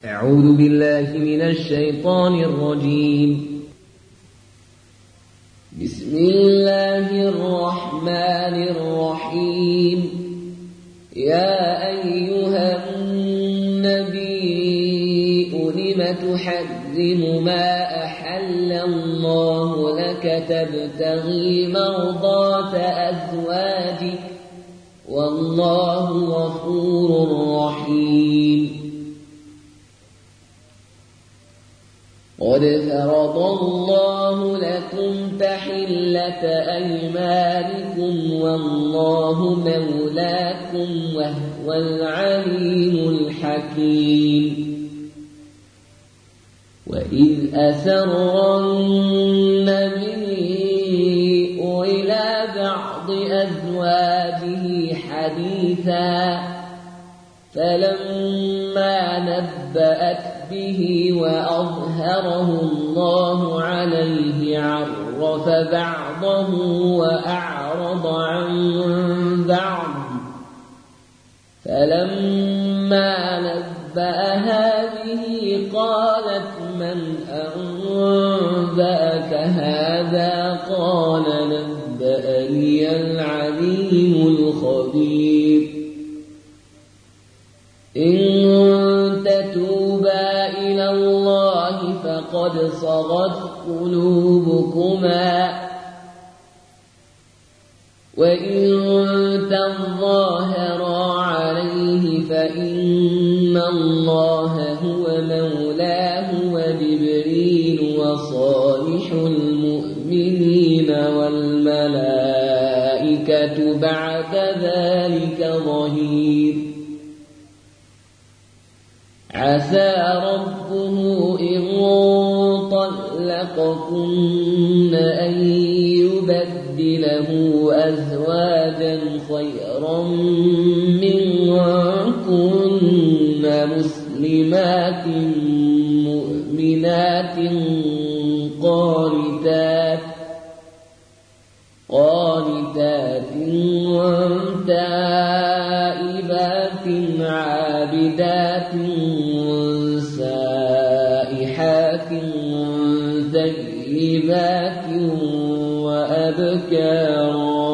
أعوذ بالله من الشيطان الرجيم. بسم الله الرحمن الرحيم. يا أيها النبي لم تحرم ما أحل الله لك تبتغي مرضات أزواجك والله غفور رحيم. قد فرض الله لكم تحلة أيمانكم والله مولاكم وهو العليم الحكيم. وإذ أسر النبي إلى بعض أزواجه حديثا فلما نبأت به وأظهره الله عليه عرف بعضه وأعرض عن بعض فلما نبأها به قالت من أنبأك هذا قال نبأني العليم الخبير. إن تتوبا إلى الله فقد صغت قلوبكما وإن تظاهرا عليه فإن الله هو مولاه وجبريل وصالح المؤمنين والملائكة بعد ذلك ظهير. عسى ربه إن طلقكن أن يبدله أزواجا خيرا منكن مسلمات مؤمنات قانتات تائبات عابدات سائحات ثيبات وأبكارا.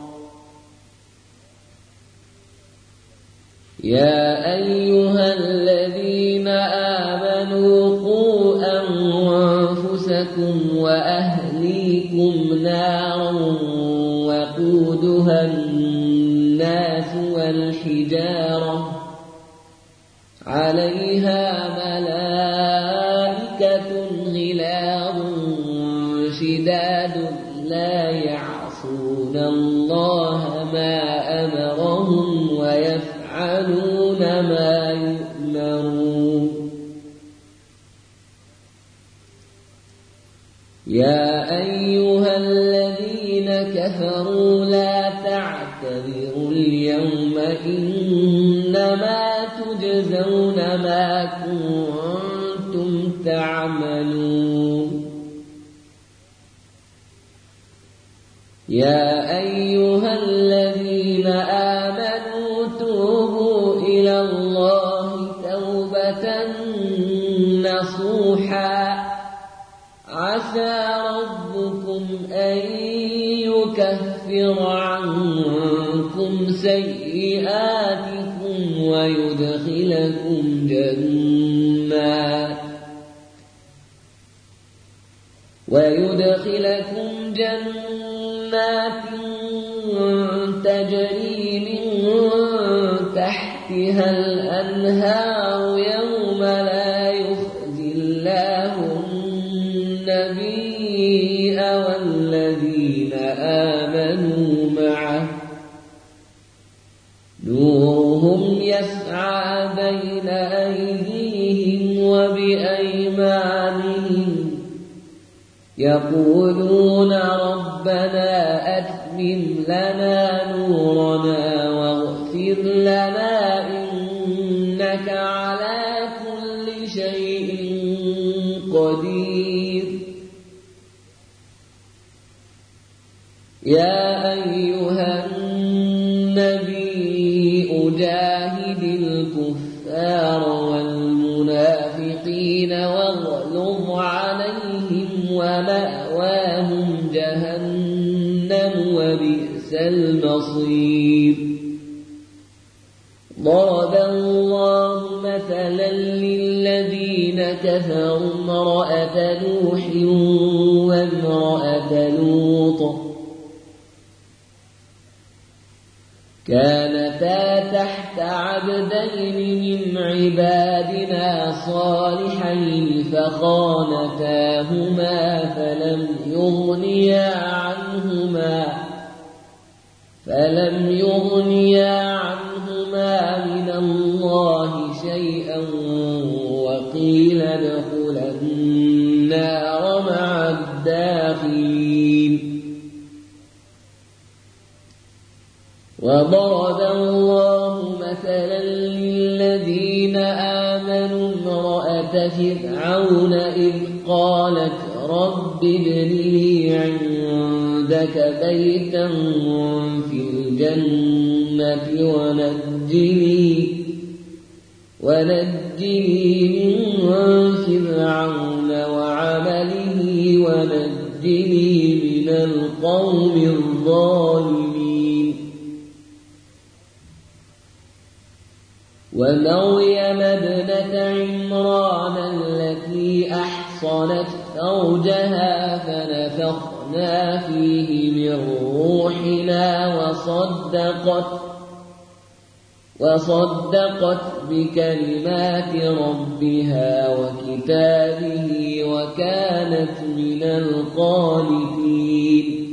يا أيها الذين آمنوا قوا أنفسكم وأهليكم نارا وقودها الناس والحجارة عليها ملائكة غلاظ شداد لا يعصون الله ما أمرهم ويفعلون ما يؤمرون. يا أيها الذين كفروا لا تعتذروا اليوم إنما تجزون ما كنتم تعملون. يا أيها الذين آمنوا توبوا إلى الله توبة نصوحا عسى ربكم أن يكفر عنكم سيئاتكم ويدخلكم جنات تجري من تحتها الأنهار يوم لا يخزي الله النبي والذين آمنوا معه نورهم يسعى بين أيديهم وبأيمانهم يقولون ربنا أتمم لنا نورنا واغفر لنا إنك على كل شيء قدير. يا أيها النبي جاهد الكفار والمنافقين الفاسقين واغلظ عليهم ومأواهم جهنم وبئس المصير. ضرب الله مثلا للذين كفروا امرأة نوح وامرأة لوط كانتا تحت عبدين من عبادنا صالحين فخانتاهما فلم يغنيا عنهما من الله شيئا وقيل ادخلا النار مع الداخلين. وضرب الله مثلا للذين آمنوا امرأة فرعون إذ قالت رب ابن لي عندك بيتا في الجنة ونجني من فرعون وعمله ونجني من القوم الظالمين. ومريم ابنة عمران التي أحصنت فرجها فنفخنا فيه من روحنا وصدقت بكلمات ربها وكتابه وكانت من القانتين.